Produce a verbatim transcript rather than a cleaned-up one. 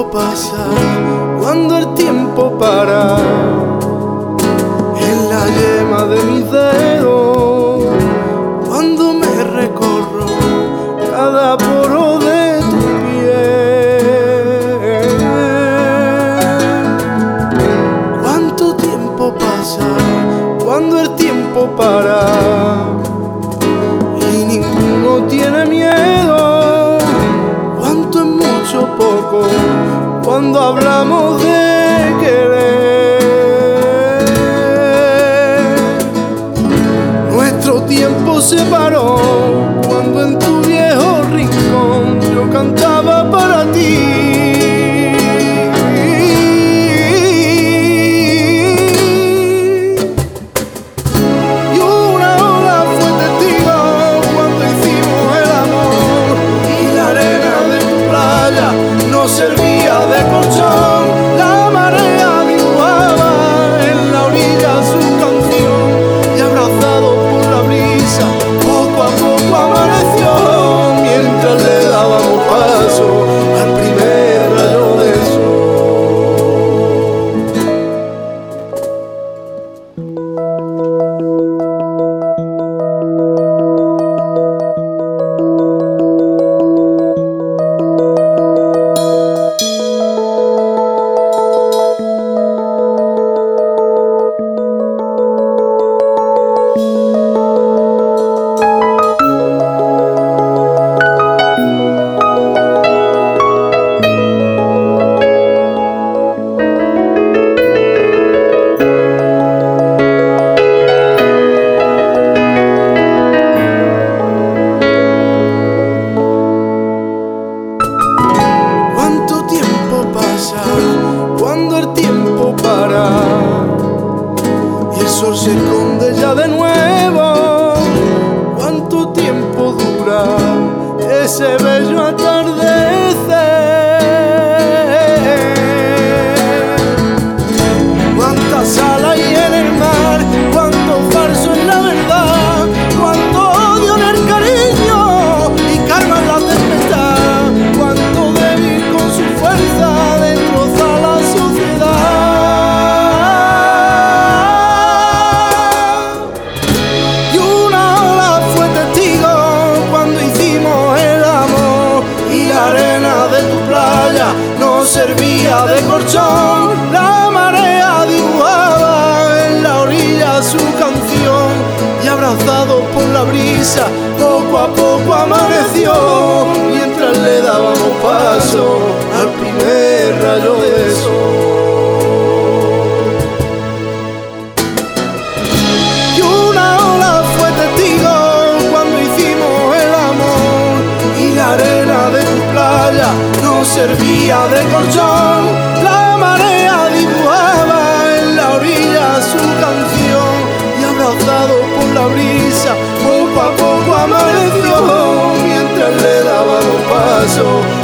tiempo pasa, cuando el tiempo para en la yema de mis dedos, cuando me recorro cada poro de tu piel. Cuánto tiempo pasa, cuando el tiempo para y ninguno tiene miedo. Cuánto es mucho poco cuando hablamos de querer. Nuestro tiempo se paró cuando en tu viejo rincón yo cantaba para ti. Servía de colchón, la marea dibujaba en la orilla su canción, y abrazado por la brisa, poco a poco amaneció, mientras le dábamos paso al primer rayo de cuando el tiempo para y el sol se esconde ya de nuevo. Cuánto tiempo dura ese bello atardecer. Cuántas alas hay en el mar, cuánto falso en la verdad, cuánto odio en el cariño y calma en la tempestad, cuánto débil con su fuerza destroza la sociedad. Y una ola fue testigo cuando hicimos el amor, y la arena de tu playa nos servía de colchón. La marea dibujaba en la orilla su canción, y abrazado por la brisa poco a poco amaneció, mientras le dábamos paso al primer rayo de sol. Y una ola fue testigo cuando hicimos el amor, y la arena de tu playa nos servía de colchón. La marea dibujaba en la orilla su canción, y abrazado por la brisa poco a poco amaneció, mientras le dábamos paso